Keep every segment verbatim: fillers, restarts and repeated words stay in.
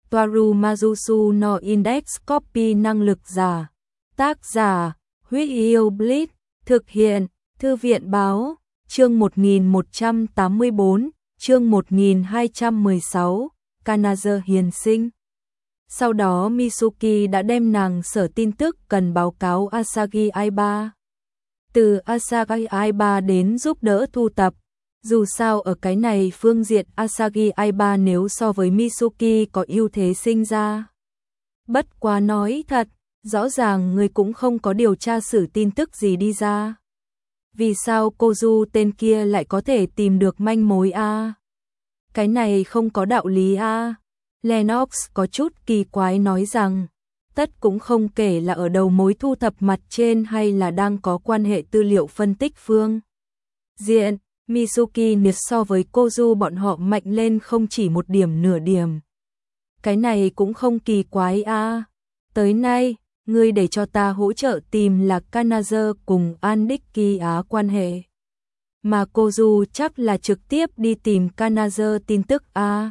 Toaru Majusu no Index Copy năng lực giả. Tác giả, Huyết Yêu Blitz, thực hiện, Thư viện báo, chương một nghìn một trăm tám mươi tư, chương một nghìn hai trăm mười sáu, Kanazo hiền sinh. Sau đó Mitsuki đã đem nàng sở tin tức cần báo cáo Asagi Aiba. Từ Asagi Aiba đến giúp đỡ thu tập. Dù sao ở cái này phương diện Asagi Aiba nếu so với Mitsuki có ưu thế sinh ra. Bất quá nói thật, rõ ràng người cũng không có điều tra xử tin tức gì đi ra. Vì sao Kozu tên kia lại có thể tìm được manh mối a? Cái này không có đạo lý a. Lennox có chút kỳ quái nói rằng, tất cũng không kể là ở đầu mối thu thập mặt trên hay là đang có quan hệ tư liệu phân tích phương diện. Mitsuki niệt so với Kozu bọn họ mạnh lên không chỉ một điểm nửa điểm. Cái này cũng không kỳ quái a. Tới nay, ngươi để cho ta hỗ trợ tìm là Kanazo cùng Andiki Á quan hệ. Mà Kozu chắc là trực tiếp đi tìm Kanazo tin tức a.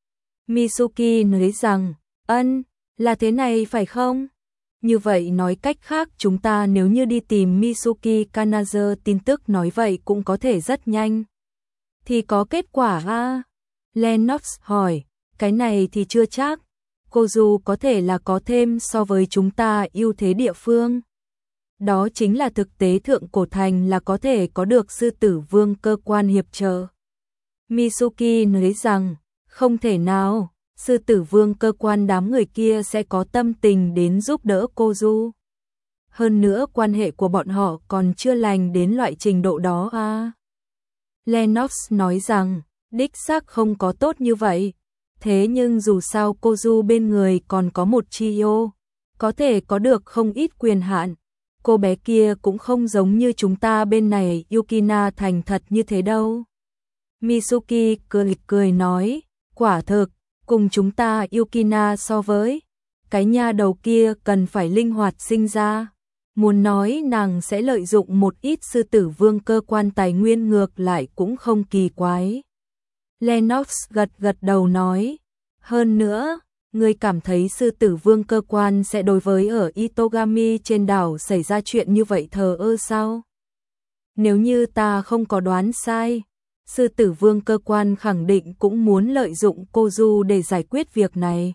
Mitsuki nói rằng, ân, là thế này phải không? Như vậy nói cách khác chúng ta nếu như đi tìm Mitsuki Kanazo tin tức nói vậy cũng có thể rất nhanh. Thì có kết quả a? Lennox hỏi, cái này thì chưa chắc. Kozu có thể là có thêm so với chúng ta ưu thế địa phương. Đó chính là thực tế thượng cổ thành là có thể có được sư tử vương cơ quan hiệp trợ. Mitsuki nói rằng, không thể nào. Sư tử vương cơ quan đám người kia sẽ có tâm tình đến giúp đỡ Kozu. Hơn nữa quan hệ của bọn họ còn chưa lành đến loại trình độ đó à. Lennox nói rằng, đích xác không có tốt như vậy. Thế nhưng dù sao Kozu bên người còn có một Chiyo, có thể có được không ít quyền hạn. Cô bé kia cũng không giống như chúng ta bên này Yukina thành thật như thế đâu. Mitsuki cười cười nói, quả thực. Cùng chúng ta Yukina so với, cái nha đầu kia cần phải linh hoạt sinh ra. Muốn nói nàng sẽ lợi dụng một ít sư tử vương cơ quan tài nguyên ngược lại cũng không kỳ quái. Lennox gật gật đầu nói, hơn nữa, người cảm thấy sư tử vương cơ quan sẽ đối với ở Itogami trên đảo xảy ra chuyện như vậy thờ ơ sao? Nếu như ta không có đoán sai, sư tử vương cơ quan khẳng định cũng muốn lợi dụng Kozu để giải quyết việc này.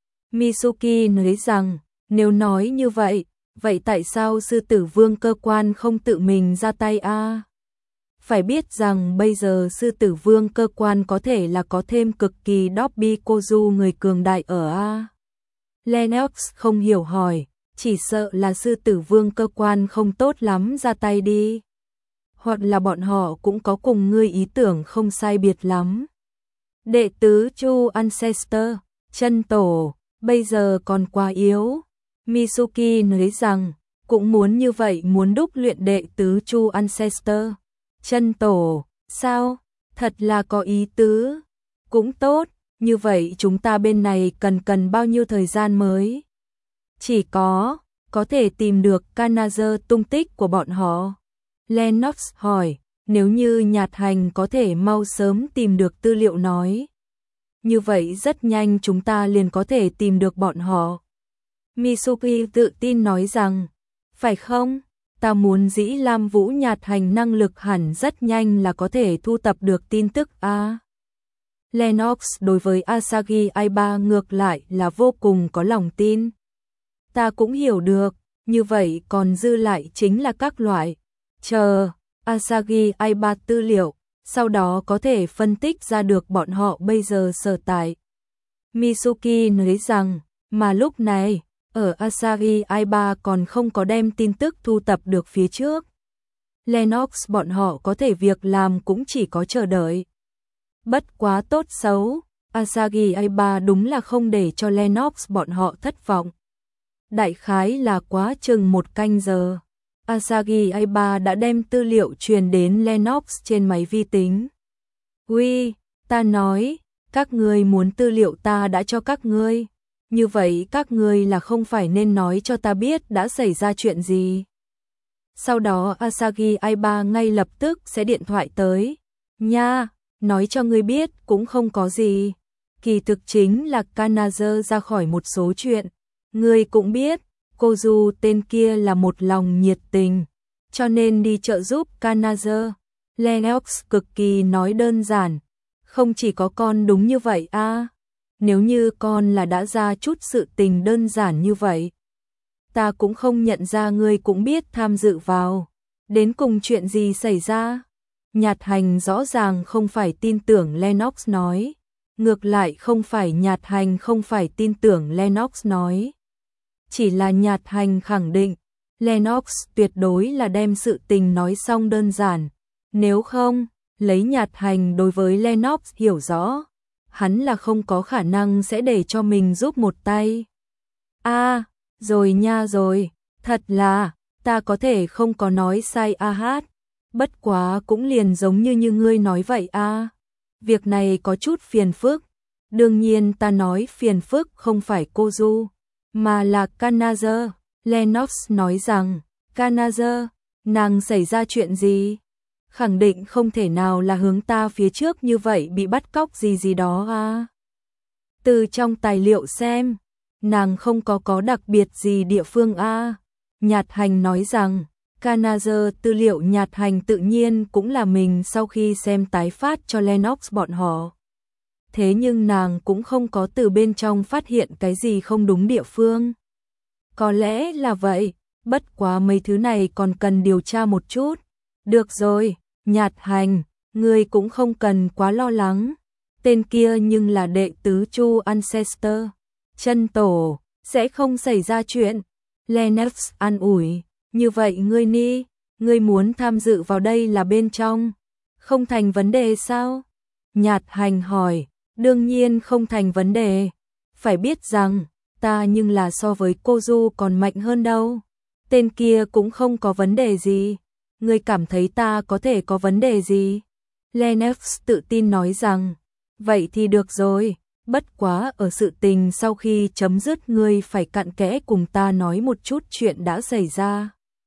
Mitsuki nói rằng, nếu nói như vậy, vậy tại sao sư tử vương cơ quan không tự mình ra tay a? Phải biết rằng bây giờ sư tử vương cơ quan có thể là có thêm cực kỳ Dobby Kozu người cường đại ở a. Lennox không hiểu hỏi, chỉ sợ là sư tử vương cơ quan không tốt lắm ra tay đi. Hoặc là bọn họ cũng có cùng ngươi ý tưởng không sai biệt lắm. Đệ tứ Chu Ancestor, chân tổ, bây giờ còn quá yếu. Mitsuki nói rằng, cũng muốn như vậy muốn đúc luyện đệ tứ Chu Ancestor. Chân tổ, sao? Thật là có ý tứ. Cũng tốt, như vậy chúng ta bên này cần cần bao nhiêu thời gian mới? Chỉ có, có thể tìm được Kanazo tung tích của bọn họ. Lennox hỏi, nếu như Nhạt Hành có thể mau sớm tìm được tư liệu nói. Như vậy rất nhanh chúng ta liền có thể tìm được bọn họ. Mitsuki tự tin nói rằng, phải không? Ta muốn dĩ Lam Vũ Nhạt Hành năng lực hẳn rất nhanh là có thể thu tập được tin tức a. À, Lennox đối với Asagi Aiba ngược lại là vô cùng có lòng tin. Ta cũng hiểu được, như vậy còn dư lại chính là các loại. Chờ, Asagi Aiba tư liệu, sau đó có thể phân tích ra được bọn họ bây giờ sở tại. Mitsuki nói rằng, mà lúc này, ở Asagi Aiba còn không có đem tin tức thu tập được phía trước. Lennox bọn họ có thể việc làm cũng chỉ có chờ đợi. Bất quá tốt xấu, Asagi Aiba đúng là không để cho Lennox bọn họ thất vọng. Đại khái là quá chừng một canh giờ. Asagi Aiba đã đem tư liệu truyền đến Lennox trên máy vi tính. Uy, ta nói, các ngươi muốn tư liệu ta đã cho các ngươi. Như vậy các ngươi là không phải nên nói cho ta biết đã xảy ra chuyện gì. Sau đó Asagi Aiba ngay lập tức sẽ điện thoại tới. Nha, nói cho ngươi biết cũng không có gì. Kỳ thực chính là Kanazer ra khỏi một số chuyện. Ngươi cũng biết, Kozu tên kia là một lòng nhiệt tình, cho nên đi trợ giúp Kanazer. Lennox cực kỳ nói đơn giản, không chỉ có con đúng như vậy a. À, nếu như con là đã ra chút sự tình đơn giản như vậy, ta cũng không nhận ra ngươi cũng biết tham dự vào. Đến cùng chuyện gì xảy ra? Nhạt Hành rõ ràng không phải tin tưởng Lennox nói. Ngược lại không phải Nhạt Hành không phải tin tưởng Lennox nói. Chỉ là Nhạt Hành khẳng định, Lennox tuyệt đối là đem sự tình nói xong đơn giản. Nếu không, lấy Nhạt Hành đối với Lennox hiểu rõ, hắn là không có khả năng sẽ để cho mình giúp một tay. A, à, rồi nha rồi, thật là, ta có thể không có nói sai a hát, bất quá cũng liền giống như như ngươi nói vậy a. À. Việc này có chút phiền phức, đương nhiên ta nói phiền phức không phải Kozu, mà là Kanazer. Lennox nói rằng, Kanazer, nàng xảy ra chuyện gì? Khẳng định không thể nào là hướng ta phía trước như vậy bị bắt cóc gì gì đó à. Từ trong tài liệu xem, nàng không có có đặc biệt gì địa phương a. À. Nhạt Hành nói rằng, Kanazer tư liệu Nhạt Hành tự nhiên cũng là mình sau khi xem tái phát cho Lennox bọn họ. Thế nhưng nàng cũng không có từ bên trong phát hiện cái gì không đúng địa phương. Có lẽ là vậy, bất quá mấy thứ này còn cần điều tra một chút. Được rồi, Nhạt Hành, ngươi cũng không cần quá lo lắng. Tên kia nhưng là đệ tứ Chu Ancestor, chân tổ, sẽ không xảy ra chuyện. Lennox an ủi, như vậy ngươi ni, ngươi muốn tham dự vào đây là bên trong, không thành vấn đề sao? Nhạt Hành hỏi, đương nhiên không thành vấn đề, phải biết rằng, ta nhưng là so với Kozu còn mạnh hơn đâu. Tên kia cũng không có vấn đề gì. Ngươi cảm thấy ta có thể có vấn đề gì? Lennox tự tin nói rằng, vậy thì được rồi, bất quá ở sự tình sau khi chấm dứt ngươi phải cặn kẽ cùng ta nói một chút chuyện đã xảy ra.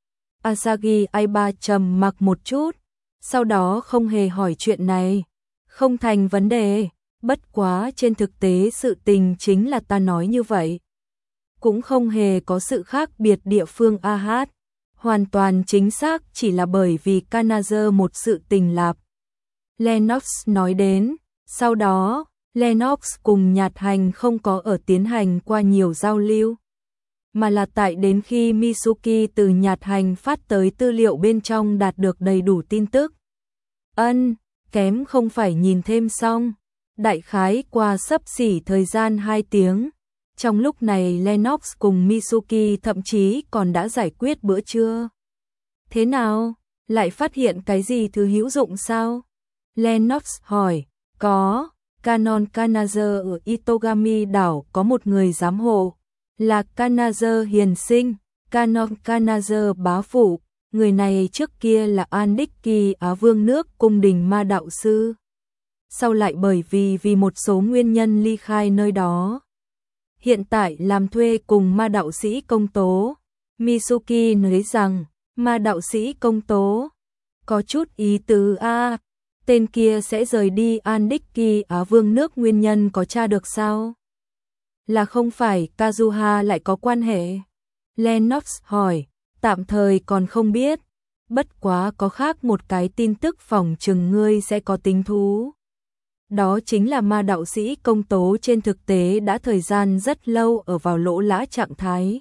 Asagi Aiba trầm mặc một chút, sau đó không hề hỏi chuyện này. Không thành vấn đề, bất quá trên thực tế sự tình chính là ta nói như vậy. Cũng không hề có sự khác biệt địa phương a hát. Hoàn toàn chính xác chỉ là bởi vì Kanazer một sự tình lạp. Lennox nói đến, sau đó, Lennox cùng Nhạt Hành không có ở tiến hành qua nhiều giao lưu, mà là tại đến khi Mitsuki từ Nhạt Hành phát tới tư liệu bên trong đạt được đầy đủ tin tức. Ân, kém không phải nhìn thêm xong, đại khái qua xấp xỉ thời gian hai tiếng. Trong lúc này Lennox cùng Mitsuki thậm chí còn đã giải quyết bữa trưa. Thế nào? Lại phát hiện cái gì thứ hữu dụng sao? Lennox hỏi. Có, Canon Kanazer ở Itogami đảo có một người giám hộ, là Kanazer hiền sinh, Canon Kanazer bá phụ. Người này trước kia là Andiki Á Vương nước cung đình ma đạo sư. Sau lại bởi vì vì một số nguyên nhân ly khai nơi đó. Hiện tại làm thuê cùng ma đạo sĩ công tố. Mitsuki nói rằng, ma đạo sĩ công tố, có chút ý tứ a. Tên kia sẽ rời đi Andiki Á Vương nước nguyên nhân có tra được sao? Là không phải Kazuha lại có quan hệ? Lennox hỏi, tạm thời còn không biết. Bất quá có khác một cái tin tức phỏng chừng ngươi sẽ có tính thú. Đó chính là ma đạo sĩ công tố trên thực tế đã thời gian rất lâu ở vào lỗ lã trạng thái.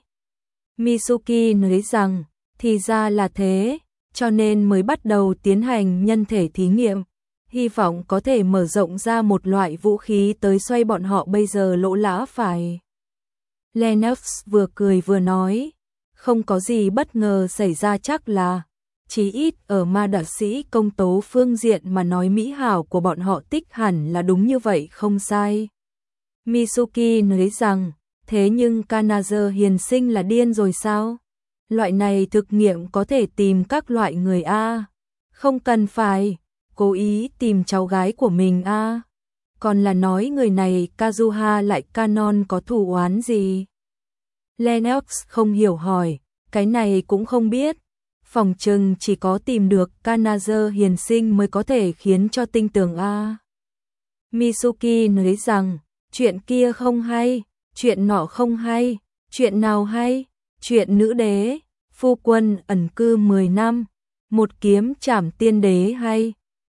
Mitsuki nói rằng, thì ra là thế, cho nên mới bắt đầu tiến hành nhân thể thí nghiệm, hy vọng có thể mở rộng ra một loại vũ khí tới xoay bọn họ bây giờ lỗ lã phải. Lennox vừa cười vừa nói, không có gì bất ngờ xảy ra chắc là, chí ít ở ma đạo sĩ công tố phương diện mà nói mỹ hảo của bọn họ tích hẳn là đúng như vậy không sai. Mitsuki nói rằng, thế nhưng Kanazer hiền sinh là điên rồi sao? Loại này thực nghiệm có thể tìm các loại người A. Không cần phải, cố ý tìm cháu gái của mình A. Còn là nói người này Kazuha lại Canon có thù oán gì? Lennox không hiểu hỏi, cái này cũng không biết. Phòng trừng chỉ có tìm được Kanazer hiền sinh mới có thể khiến cho tin tưởng A. Mitsuki nói rằng, chuyện kia không hay, chuyện nọ không hay, chuyện nào hay, chuyện nữ đế, phu quân ẩn cư mười năm, một kiếm trảm tiên đế hay.